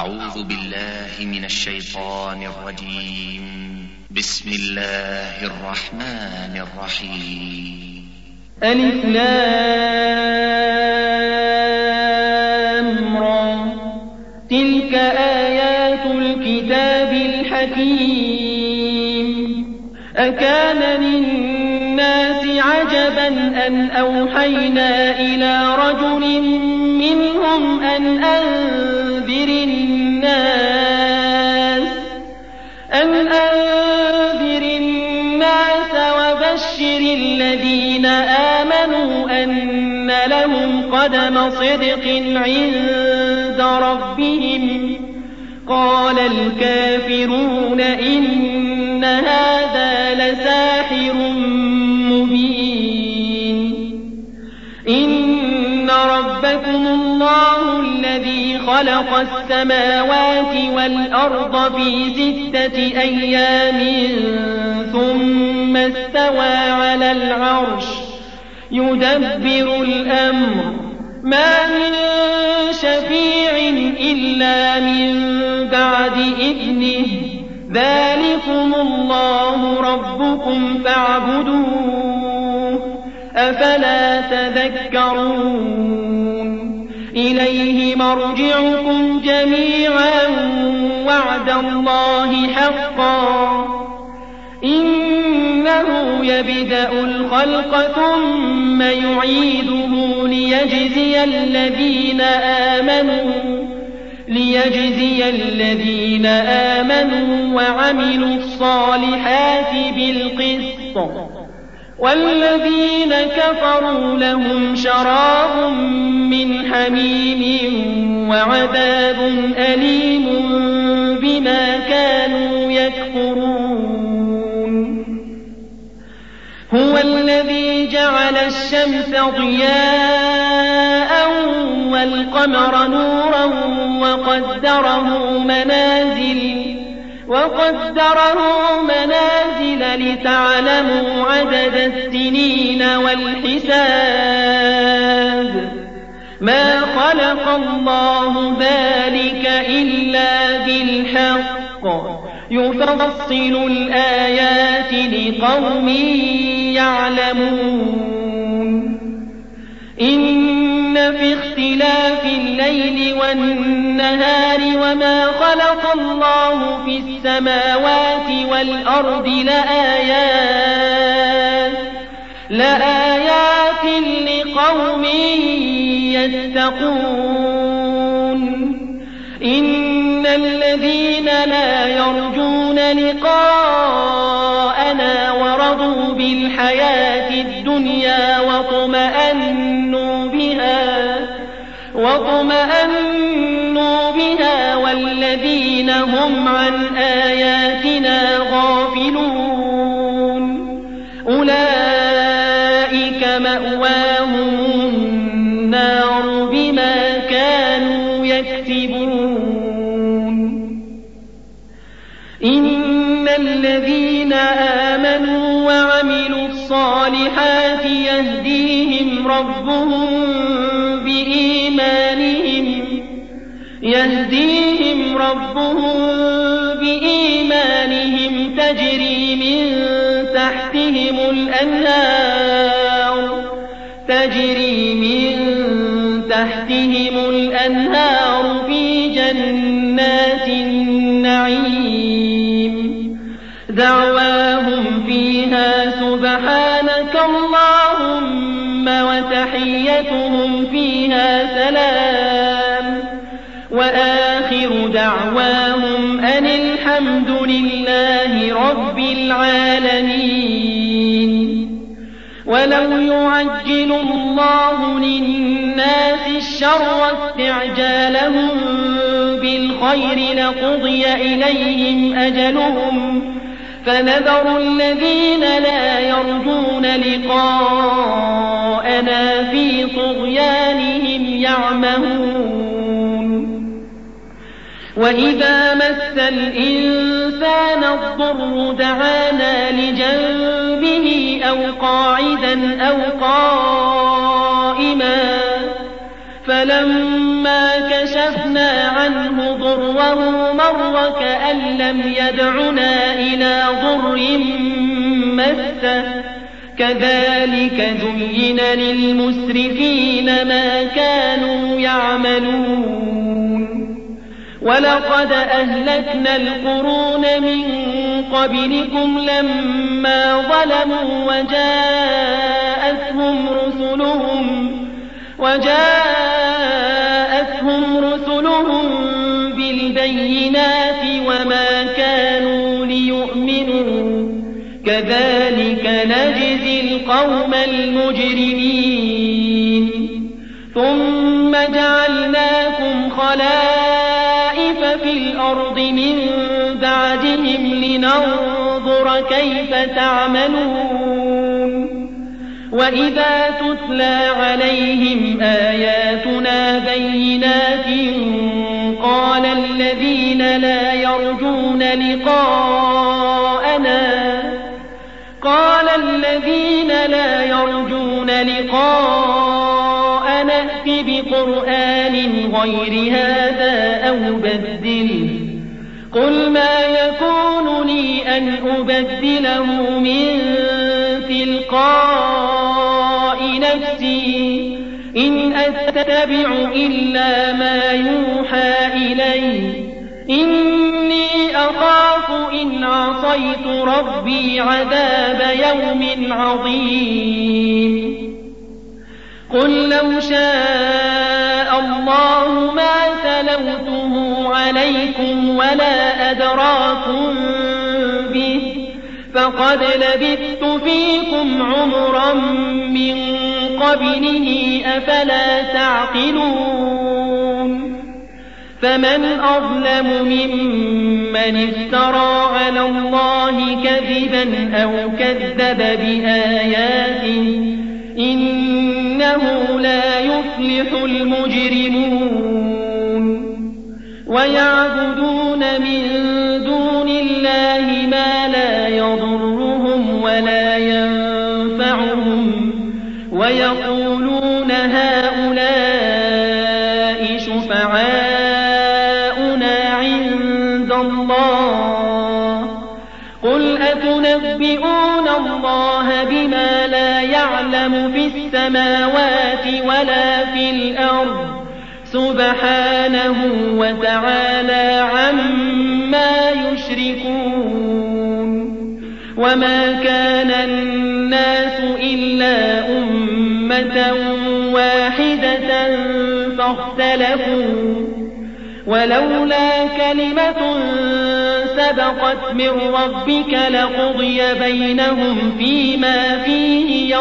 أعوذ بالله من الشيطان الرجيم. بسم الله الرحمن الرحيم. ألف لام را تلك آيات الكتاب الحكيم. أكان للناس عجبا أن أوحينا إلى رجل منهم أن أنذر الناس وبشر الذين آمنوا أن لهم قدم صدق عند ربهم. قال الكافرون إن هذا لساحر مبين. إن ربكم الله الذي خلق السماوات والأرض في 6 أيام ثم استوى على العرش يدبر الأمر ما من شفيع إلا من بعد إذنه ذلكم الله ربكم فاعبدوه أفلا تذكرون. إليه مرجعكم جميعا وعد الله حقا إنه يبدأ الخلق ثم يعيده ليجزي الذين آمنوا وعملوا الصالحات بالقسط والذين كفروا لهم شراب من حميم وعذاب أليم بما كانوا يكفرون. هو الذي جعل الشمس ضياء والقمر نورا وقدره منازل لتعلموا عدد السنين والحساب. ما خلق الله ذلك إلا بالحق يفصل الآيات لقوم يعلمون. إن في اختلاف الليل والنهار وما خلق الله في السماوات والأرض لآيات لقوم يتقون. إن الذين لا يرجون لقاءنا ورضوا بالحياة الدنيا واطمأنوا بها والذين هم عن آياتنا غافلون أولئك مأواهم النار بما كانوا يكسبون. إن الذين آمنوا وعملوا الصالحات يهديهم ربهم بإيمانهم تجري من تحتهم الأنهار في جنات النعيم. دعواهم فيها سبحانك اللهم وتحيتهم فيها سلام وآخر دعواهم أن الحمد لله رب العالمين. ولو يعجل الله للناس الشر استعجالهم بالخير لقضي إليهم أجلهم فنذر الذين لا يرجون لقاءنا في طغيانهم يعمهون. وإذا مس الإنسان الضر دعانا لجنبه أو قاعدا أو قائما فلما كشفنا عنه ضره مر كأن لم يدعنا إلى ضر مسه كذلك زين للمسرفين ما كانوا يعملون ولقد أهلكنا القرون من قبلكم لما ظلموا وجاءتهم رسلهم بالبينات وما كانوا ليؤمنوا كذلك نجزي القوم المجرمين ثم جعلناكم خلائف في الأرض من بعدهم لننظر كيف تعملون وإذا تتلى عليهم آياتنا بينات قال الذين لا يرجون لقاءنا ائت بقرآن غير هذا أو بدله قل ما يكون لي أن أبدله من تلقاء نفسي إن أتبع إلا ما يوحى إلي إني أخاف إن عصيت ربي عذاب يوم عظيم قل لو شاء الله ما تلوته عليكم ولا أدراكم به فقد لبثت فيكم عمرا من قبله أفلا تعقلون فمن أظلم ممن افترى على الله كذبا أو كذب بآياته إنه لا يفلح المجرمون ويعبدون من دون الله ما لا يضرهم ولا ينفعهم ويقولون هؤلاء شفعاؤنا عند الله قل أتنبئون الله بما لا يعلم في السماوات ولا في الأرض سبحانه وتعالى عما يشركون وما كان الناس إلا أمة واحدة فاختلفوا ولولا كلمة سبقت من ربك لقضي بينهم فيما فيه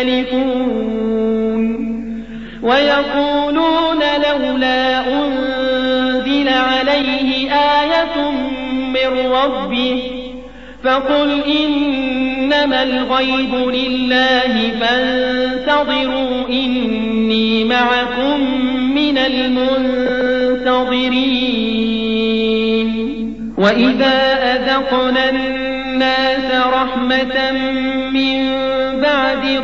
يختلفون ويقولون لولا أنزل عليه آية من ربه فقل إنما الغيب لله فانتظروا إني معكم من المنتظرين وإذا أذقنا الناس رحمة من بعد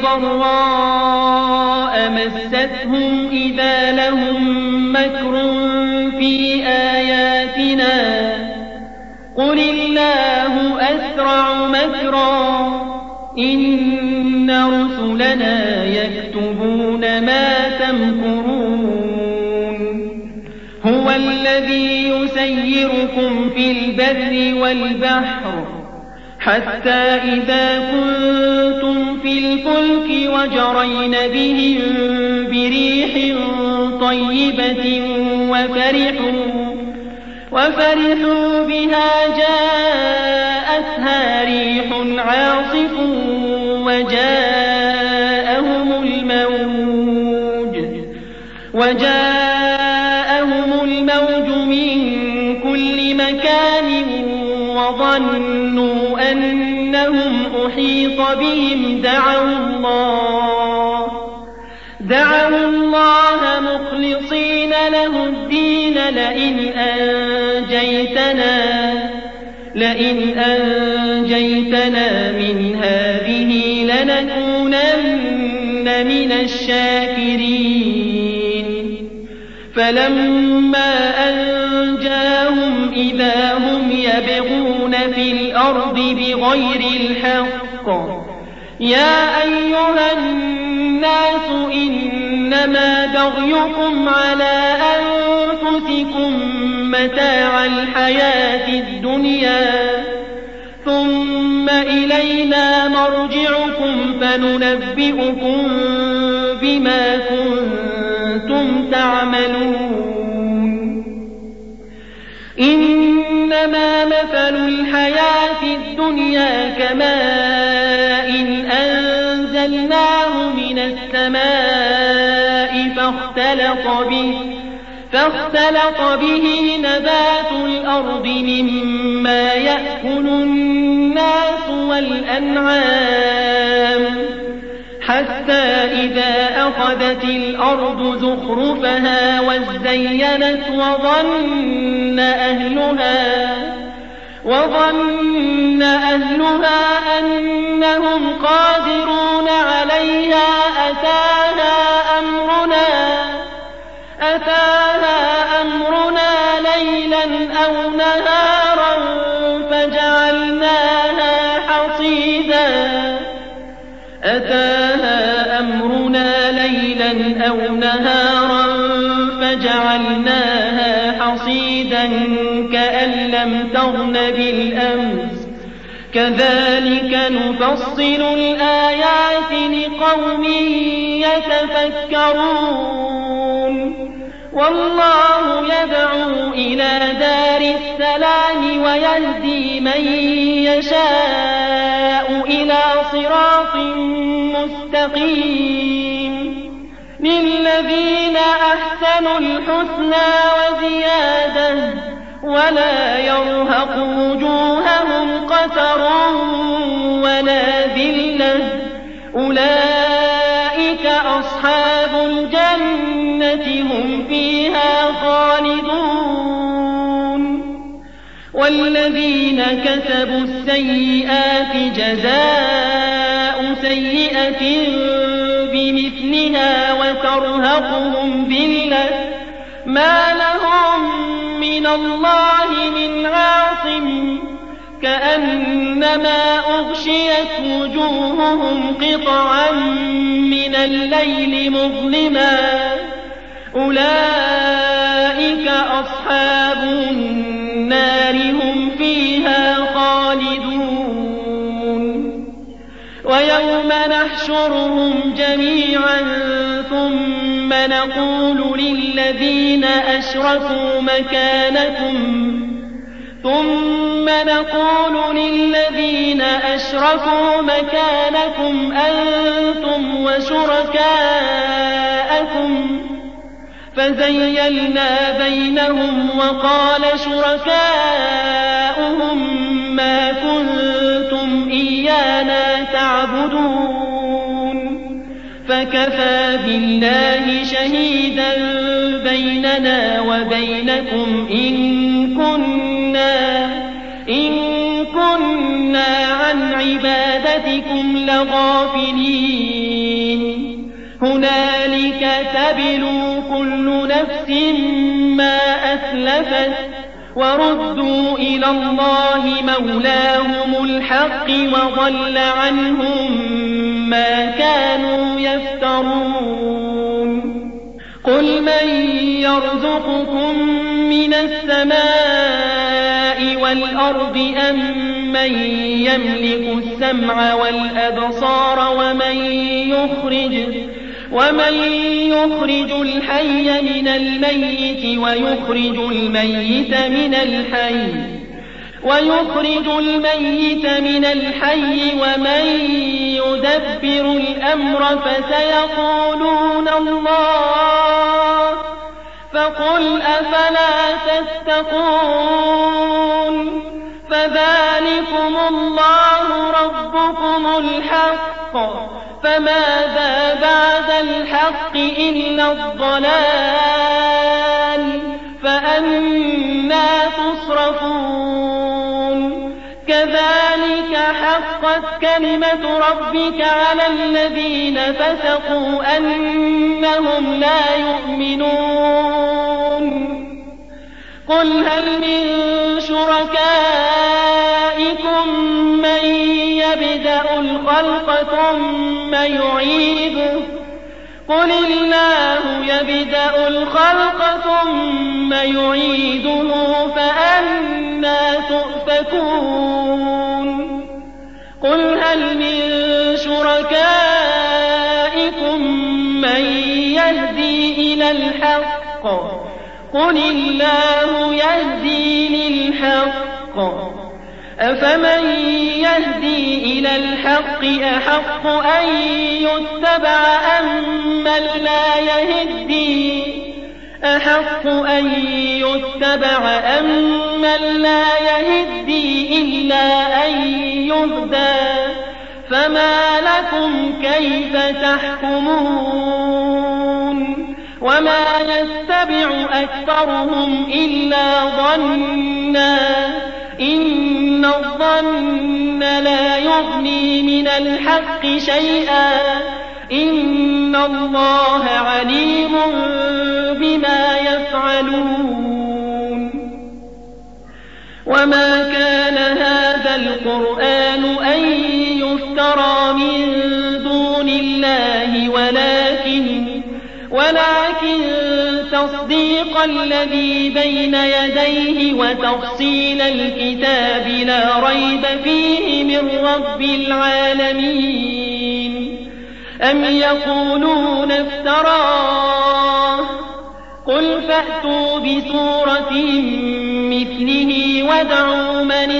ضراء مستهم إذا لهم مكر في آياتنا قل الله أسرع مكرا إن رسلنا يكتبون ما تمكرون هو الذي يسيركم في البر والبحر حتى إذا كنتم في الفلك وجرين بهم بريح طيبة وفرحوا بها جاءتها ريح عاصف وجاءهم الموج من كل مكان وظنوا أنهم أحيط بهم دعوا الله مخلصين له الدين لئن أنجيتنا من هذه لنكونن من الشاكرين فلما أنجاهم إذا هم يبغون في الأرض بغير الحق يا أيها الناس إنما بغيكم على أنفسكم متاع الحياة الدنيا ثم إلينا مرجعكم فننبئكم بما كنتم تعملون إنما مثل الحياة الدنيا كماء أنزلناه من السماء فاختلط به نبات الأرض مما يأكل الناس والأنعام حتى إذا أخذت الأرض زخرفها وزينت وظن أهلها أنهم قادرون عليها أتاها أمرنا ليلا أو نهارا فجعلناها حصيدا كأن لم تغن بالأمس كذلك نفصل الآيات لقوم يتفكرون والله يدعو إلى دار السلام ويهدي من يشاء إلى صراط مستقيم للذين أحسنوا الحسنى وزيادة ولا يرهق وجوههم قتر ولا ذلة أولئك أصحاب الجنة هم فيها خالدون والذين كسبوا السيئات جزاء سيئة بمثلها وترهقهم ذلة ما لهم من الله من عاصم كأنما أغشيت وجوههم قطعا من الليل مظلما أولئك أصحاب النار هم فيها خالدون ويوم نحشرهم جميعا ثم نقول للذين أشركوا مكانكم أنتم وشركاءكم فزيلنا بينهم وقال شركاؤهم ما كنتم إيانا تعبدون فكفى بالله شهيدا بيننا وبينكم إن كنا عن عبادتكم لغافلين هنالك تبلو كل نفس ما أسلفت وردوا إلى الله مولاهم الحق وضل عنهم ما كانوا يفترون قل من يرزقكم من السماء والأرض أم من يملك السمع والأبصار ومن يخرج الحي من الميت ويخرج الميت من الحي ومن يدبر الأمر فسيقولون الله فقل أفلا تتقون فذلكم الله ربكم الحق فماذا بعد الحق إلا الضلال فأنى تصرفون كذلك حقت كلمة ربك على الذين فسقوا أنهم لا يؤمنون قل هل من شركائكم من يبدأ الخلق ثم يعيده قل الله يبدأ الخلق ثم يعيده فأنى تؤفكون قل هل من شركائكم من يهدي إلى الحق قل الله يهدي للحق أفمن يهدي إلى الحق أحق أن يتبع أم من لا يهدي إلا أن يهدى فما لكم كيف تحكمون وما يتبع أكثرهم إلا ظنا إن الظن لا يغني من الحق شيئا إن الله عليم بما يفعلون وما كان هذا القرآن أن يفترى من دون الله ولكن تصديق الذي بين يديه وتفصيل الكتاب لا ريب فيه من رب العالمين أم يقولون افتراه قل فأتوا بسورة مثله وادعوا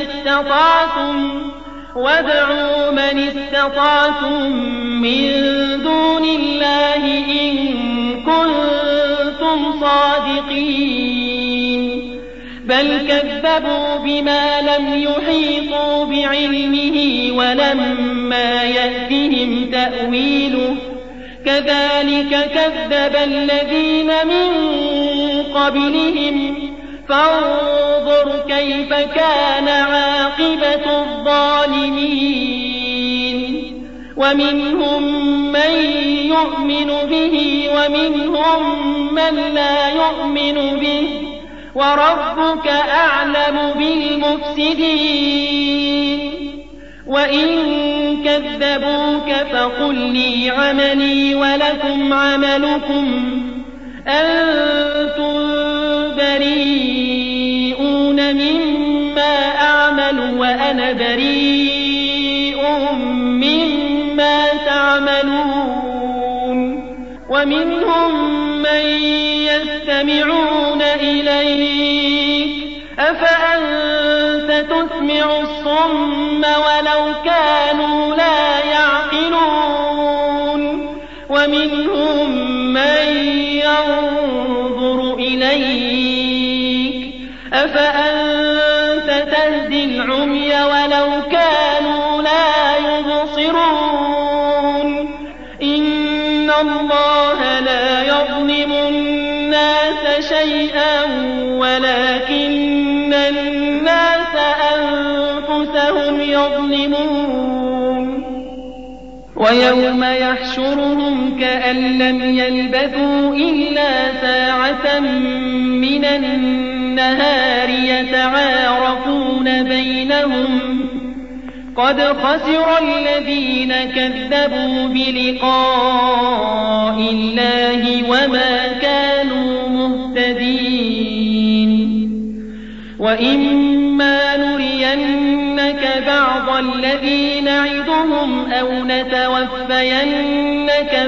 من استطعتم من دون الله إن كنتم صادقين بل كذبوا بما لم يحيطوا بعلمه ولما يأتهم تأويله كذلك كذب الذين من قبلهم فانظر كيف كان عاقبة الظالمين ومنهم من يؤمن به ومنهم من لا يؤمن به وربك أعلم بالمفسدين وإن كذبوك فقل لي عملي ولكم عملكم أنتم بريئون مما أعمل وأنا بريء مما تعملون ومنهم من يستمعون إليك أفأنت تسمع الصم ولو كانوا لا يعقلون ومنهم من ينظر إليك أفأنت تهدي العمي ولو كانوا لا يبصرون إن الله لا يظلم الناس شيئا ولكن الناس أنفسهم يظلمون ويوم يحشرهم كأن لم يلبثوا إلا ساعة من النهار يتعارفون بينهم قد خسر الذين كذبوا بلقاء الله وما كانوا مهتدين وإما نرينك بعض الذي نعدهم أو نتوفينك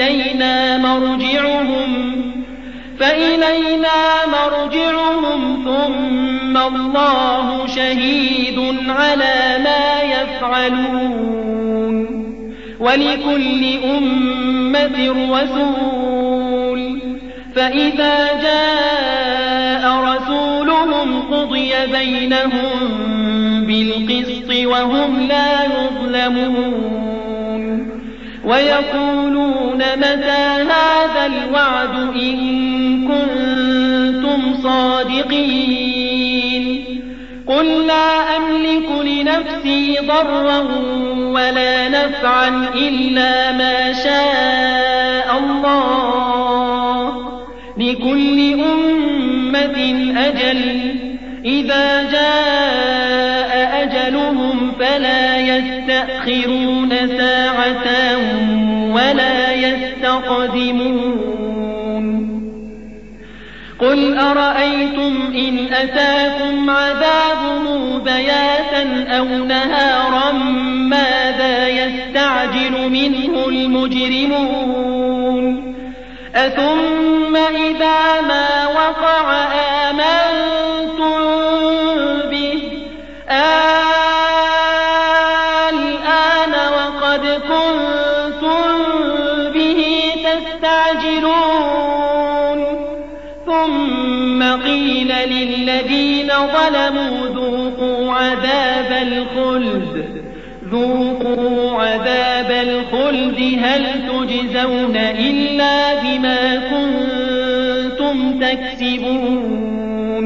فإلينا مرجعهم ثم الله شهيد على ما يفعلون ولكل أمة رسول فإذا جاء رسولهم قضي بينهم بالقسط وهم لا يظلمون ويقولون متى هذا الوعد إن كنتم صادقين قل لا أملك لنفسي ضرا ولا نفعا إلا ما شاء الله لكل أمة من أجل إذا جاء أجلهم فلا يستأخرون ساعة ولا يستقدمون قل أرأيتم إن أتاكم عذابه بياتا أو نهارا ماذا يستعجل منه المجرمون أثم إذا ما وقع آمنتم به الآن وقد كنتم به تستعجلون ثم قيل للذين ظلموا ذوقوا عذاب الخلد هل تجزون إلا بما كنتم تكسبون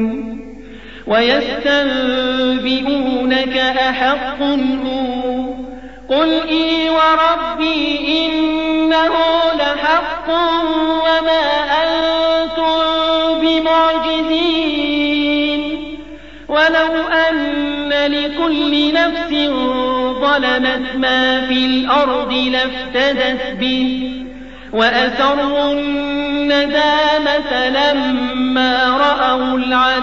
ويستنبئونك أحق هو قل إي وربي إنه لحق وما أنتم بمعجزين ولو أن لكل نفس ظلمت ما في الأرض لافتدت به وأسروا الندامة لما رأوا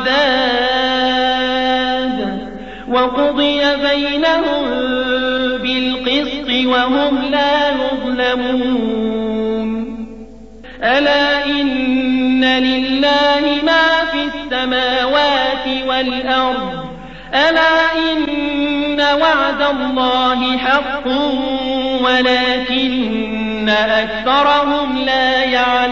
العذاب وقضي بينهم بالقسط وهم لا يظلمون ألا إن لله ما في السماوات والأرض ألا إن وعد الله حق ولكن أكثرهم لا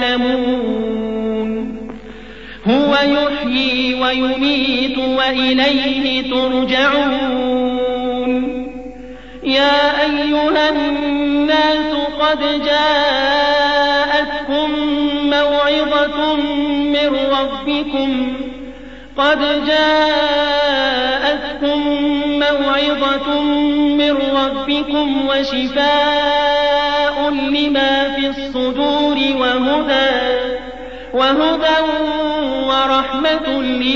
يعلمون هو يحيي ويميت وإليه ترجعون يا أيها الناس قد جاءتكم موعظة من ربكم وشفاء لما في الصدور وهدى ورحمة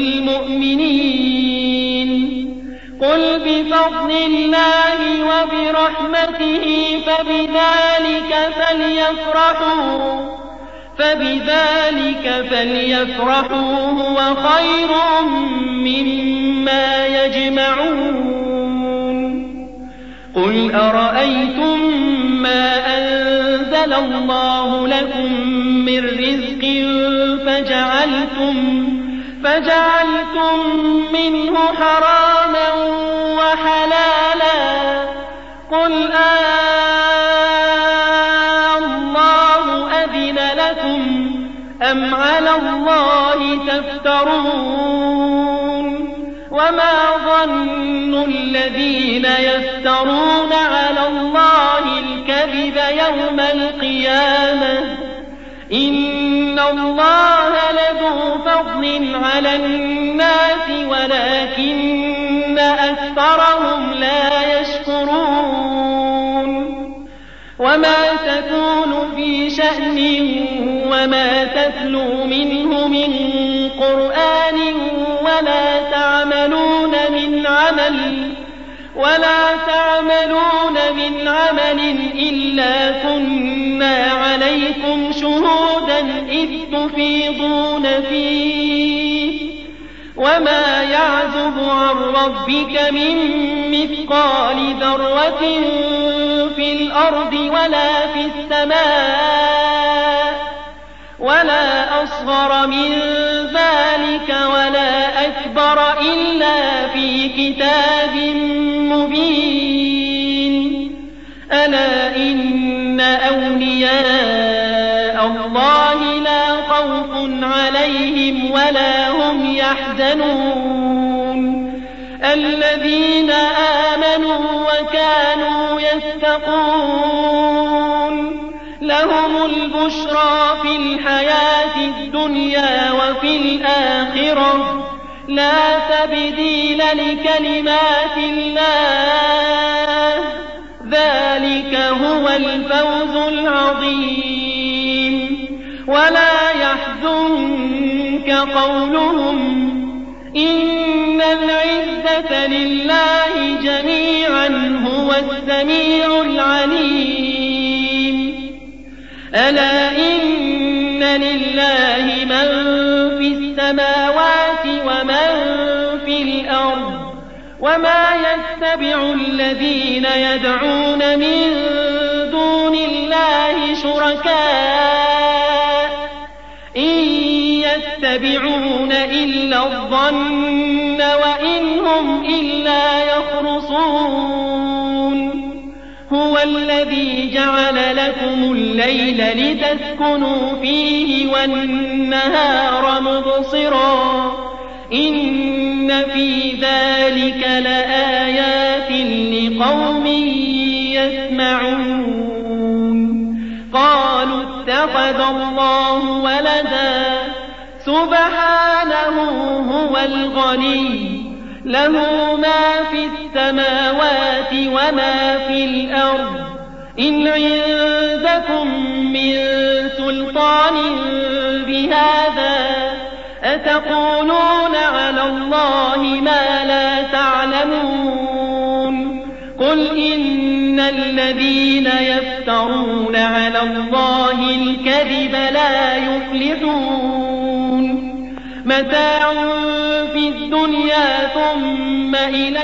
للمؤمنين قل بفضل الله وبرحمته فبذلك فليفرحوا هو خير مما يجمعون قل أرأيتم ما أنزل الله لكم من رزق فجعلتم منه حراما وحلالا قل الله أذن لكم أم على الله تفترون وما ظن الذين يفترون على الله الكذب يوم القيامة إن الله لذو فضل على الناس ولكن أكثرهم لا يشكرون وما تكون في شأن وما تتلو منه من قرآن ولا تعملون من عمل إلا كنا عليكم شهودا إذ تفيضون فيه وما يعزب عن ربك من مثقال ذرة في الأرض ولا في السماء ولا أصغر من ذلك ولا أكبر إلا في كتاب مبين ألا إن أولياء الله لا خوف عليهم ولا هم يحزنون الذين آمنوا وكانوا يتقون لهم البشرى في الحياة الدنيا وفي الآخرة لا تبديل لكلمات الله ذلك هو الفوز العظيم ولا يحزنك قولهم إن العزة لله جميعا هو السميع العليم ألا إن لله من في السماوات ومن في الأرض وما يتبع الذين يدعون من دون الله شركاء إن يتبعون إلا الظن وإن هم إلا يخرصون هو الذي جعل لكم الليل لتسكنوا فيه والنهار مبصرا إن في ذلك لآيات لقوم يسمعون قالوا اتخذ الله ولدا سبحانه هو الغني له ما في السماوات وما في الأرض إن عندكم من سلطان بهذا أتقولون على الله ما لا تعلمون قل إن الذين يفترون على الله الكذب لا يفلحون متاع في الدنيا ثم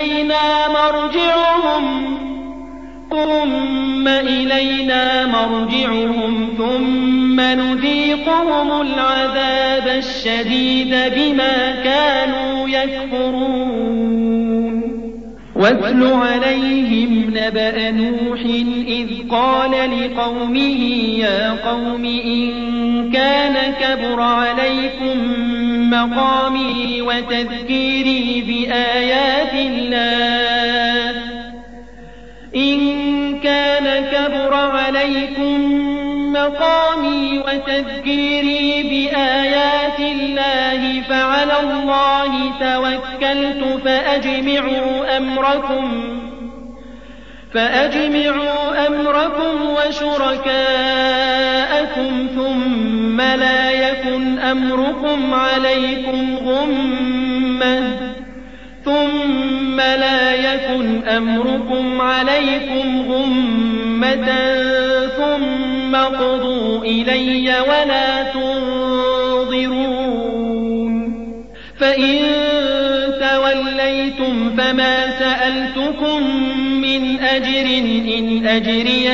إلينا مرجعهم ثم نذيقهم العذاب الشديد بما كانوا يكفرون واتل عليهم نبأ نوح إذ قال لقومه يا قوم إن كان كبر عليكم مقامي وتذكيري بآيات الله فعلى الله توكلت فأجمعوا أمركم وشركاءكم ثم لا يكن أمركم عليكم غمة ثم اقضوا إلي ولا تنظرون فإن توليتم فما سألتكم من أجر إن أجري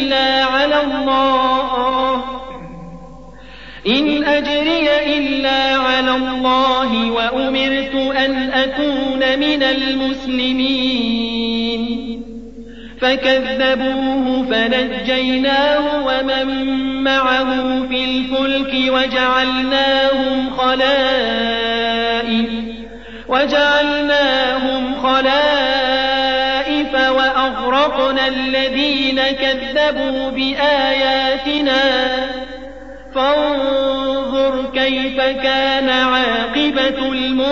إلا على الله وأمرت أن أكون من المسلمين فكذبوه فنجيناه ومن معه في الفلك وجعلناهم خلائف وأغرقنا الذين كذبوا بآياتنا فانظر كيف كان عاقبة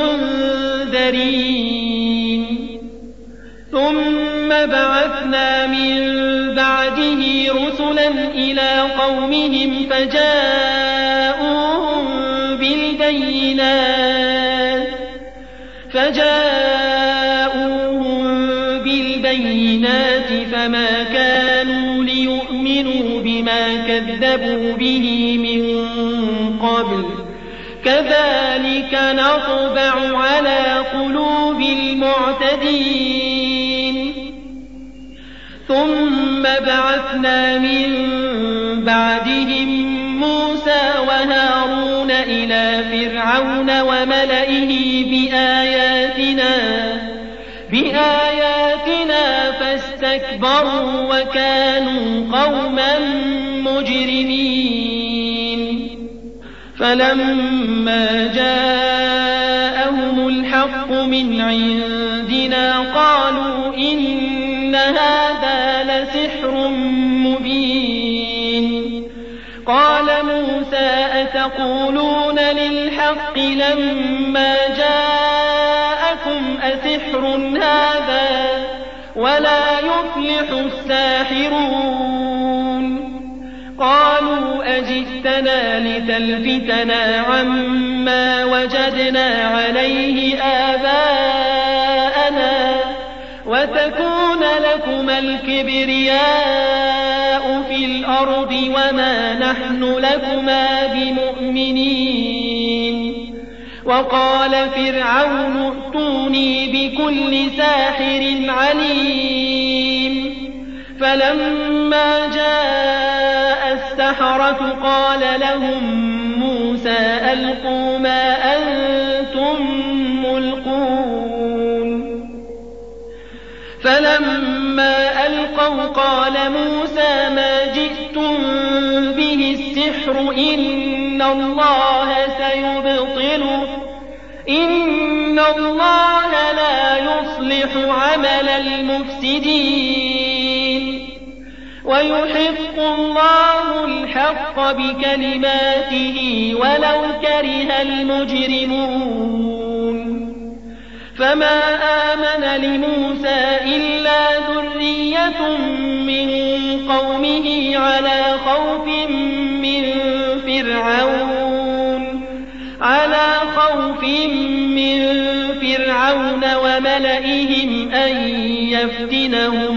المنذرين ثم بعثنا من بعده رسلا إلى قومهم فجاءوهم بالبينات فما كانوا ليؤمنوا بما كذبوا به من قبل كذلك نطبع على قلوب المعتدين ثم بعثنا من بعدهم موسى وهارون إلى فرعون وملئه بآياتنا فاستكبروا وكانوا قوما مجرمين فلما جاءهم الحق من عندنا قالوا إن هذا لسحر مبين قال موسى أتقولون للحق لما جاءكم أسحر هذا ولا يفلح الساحرون قالوا أجئتنا لتلفتنا عما وجدنا عليه آباءنا وتكون لكما الكبرياء في الأرض وما نحن لكما بمؤمنين. وقال فرعون ائتوني بكل ساحر عليم. فلما جاء السحرة قال لهم موسى ألقوا ما أنتم ملقون. فلما ألقوا قال موسى ما جئتم به السحر إن الله سيبطله إن الله لا يصلح عمل المفسدين ويحق الله الحق بكلماته ولو كره المجرمون. فما آمن لموسى إلا ذرية من قومه على خوف من فرعون وملئهم أن يفتنهم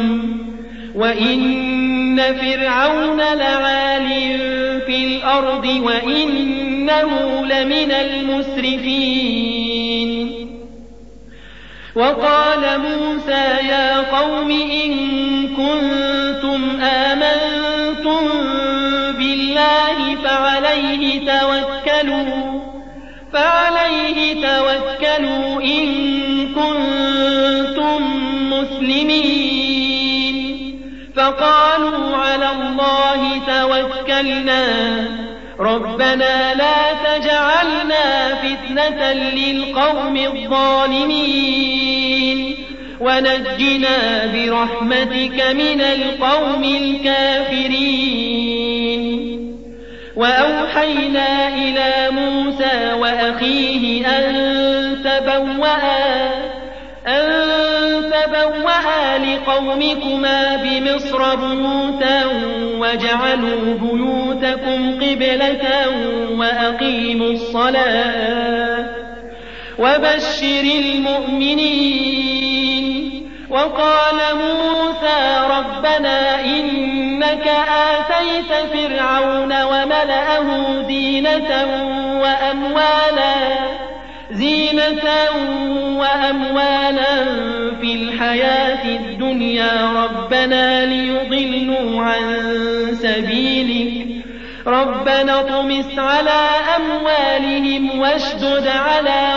وإن فرعون لعال في الأرض وإنه لمن المسرفين. وقال موسى يا قوم إن كنتم آمنتم بالله فعليه توكلوا إن كنتم مسلمين. فقالوا على الله توكلنا ربنا لا تجعلنا فتنة للقوم الظالمين ونجنا برحمتك من القوم الكافرين. وأوحينا إلى موسى وأخيه أن تبوأ لقومكما بمصر بيوتا واجعلوا بيوتكم قبلة وأقيموا الصلاة وبشر المؤمنين. وقال موسى ربنا إنك آتيت فرعون وملأه زينة وأموالا في الحياة الدنيا ربنا ليضلوا عن سبيلك ربنا اطمس على أموالهم واشدد على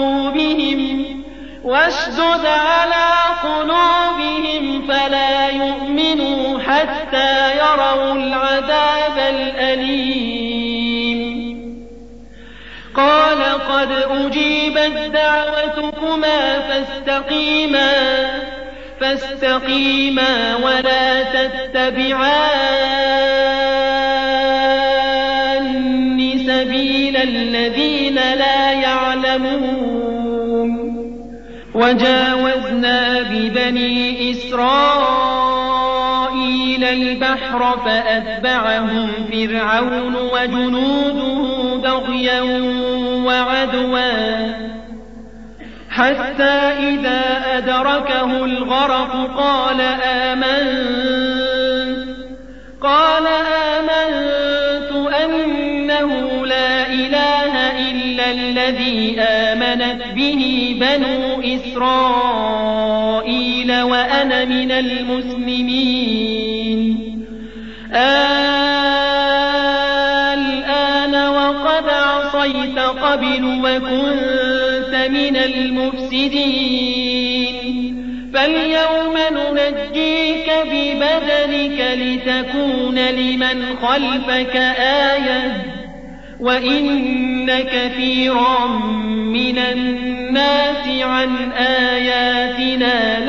قلوبهم فلا يؤمنوا حتى يروا العذاب الأليم. قال قد أجيبت دعوتكما فاستقيما ولا تتبعان سبيل الذين لا يعلمون. وجاوزنا ببني إسرائيل البحر فأتبعهم فرعون وجنوده بغيا وعدوا حتى إذا أدركه الغرق قال آمنت أنه لا إله إلا الذي آمنت به بنو إسرائيل وأنا من المسلمين. الآن وقد عصيت قبل وكنت من المفسدين فاليوم ننجيك ببدنك لتكون لمن خلفك آية وإن كثيرا من الناس عن آياتنا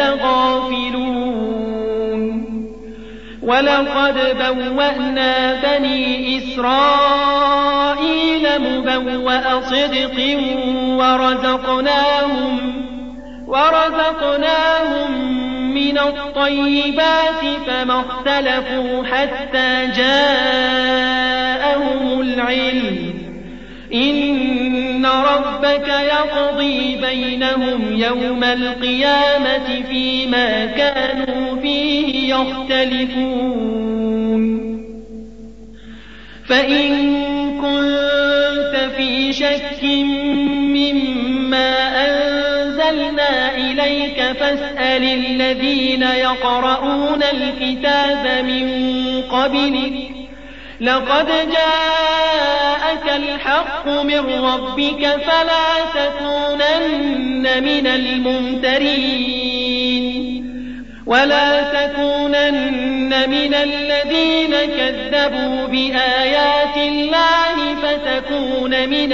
لغافلون. ولقد بوأنا بني إسرائيل مبوأ صدق ورزقناهم من من الطيبات فما اختلفوا حتى جاءهم العلم إن ربك يقضي بينهم يوم القيامة فيما كانوا فيه يختلفون فإن كنت في شك مما أنزلنا إليك فاسأل الذين يقرؤون الكتاب من قبلك لقد جاءك الحق من ربك فلا تكونن من الممترين ولا تكونن من الذين كذبوا بآيات الله فتكون من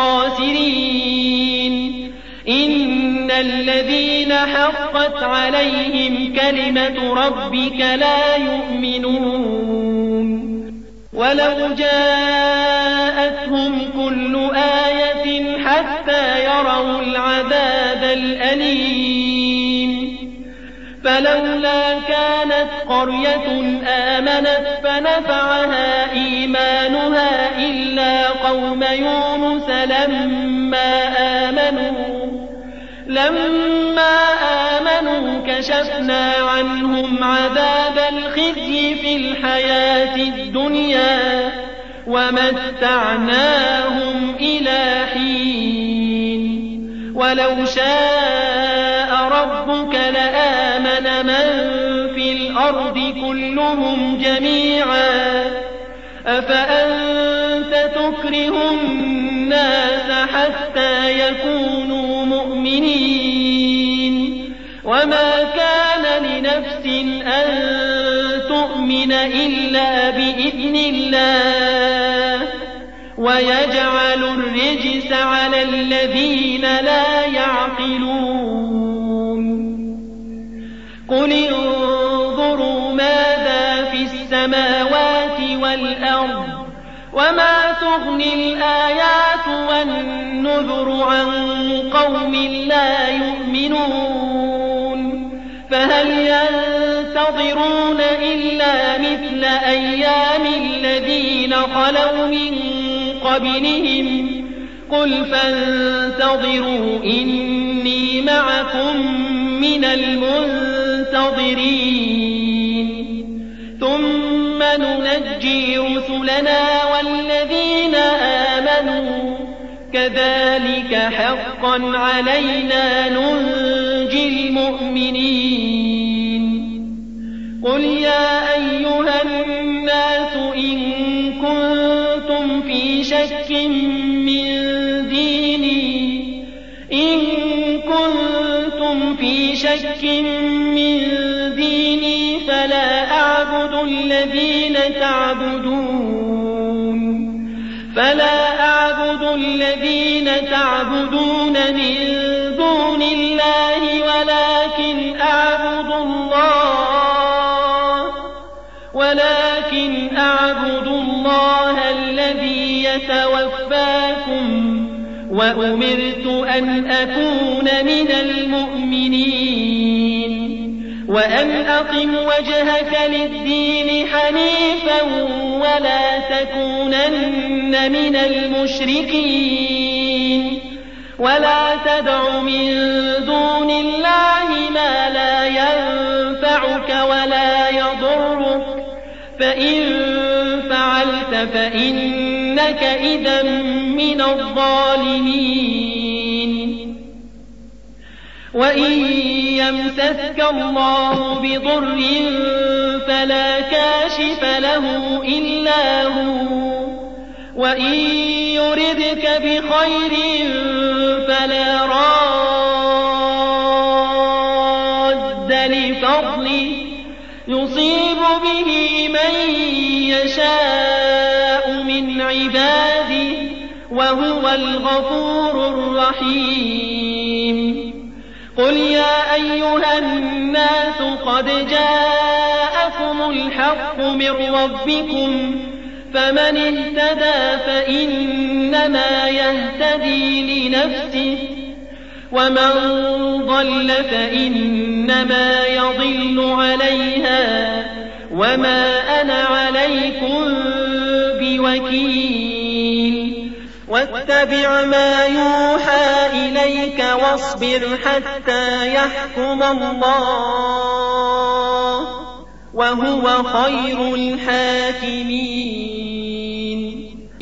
الخاسرين إن الذين حقت عليهم كلمة ربك لا يؤمنون ولو جاءتهم كل آية حتى يروا العذاب الأليم فلولا كانت قرية آمنت فنفعها إيمانها إلا قوم يونس لما آمنوا كشفنا عنهم عذاب الخزي في الحياة الدنيا ومتعناهم إلى حين ولو شاء ربك لآمن من في الأرض كلهم جميعا أفأنت تكره الناس حتى يكونوا مؤمنين وما كان لنفس أن تؤمن إلا بإذن الله ويجعل الرجس على الذين لا يعقلون قل انظروا ماذا في السماوات والأرض وما تغني الآيات والنذر عن قوم لا يؤمنون فهل ينتظرون إلا مثل أيام الذين خلوا من قبلهم قل فانتظروا إني معكم من المنتظرين ثم ننجي رسلنا والذين آمنوا كذلك حقا علينا ننجي المؤمنين قل يا أيها الناس إن كنتم في شك من ديني فلا أعبد الذين تعبدون من دون الله ولكن أعبد الله الذي يتوفاكم وأمرت أن أكون من المؤمنين وأن أقم وجهك للدين حنيفا ولا تكونن من المشركين ولا تدع من دون الله ما لا ينفعك ولا يضرك فإن فعلت فإنك إذا من الظالمين وإن يمسسك الله بضر فلا كاشف له إلا هو وإن يردك بخير فلا راد لفضله يصيب به من يشاء من عباده وهو الغفور الرحيم قل يا أيها الناس قد جاءكم الحق من ربكم فمن اهتدى فإنما يهتدي لنفسه ومن ضل فإنما يضل عليها وما أنا عليكم بوكيل واتبع ما يوحى إليك واصبر حتى يحكم الله وهو خير الحاكمين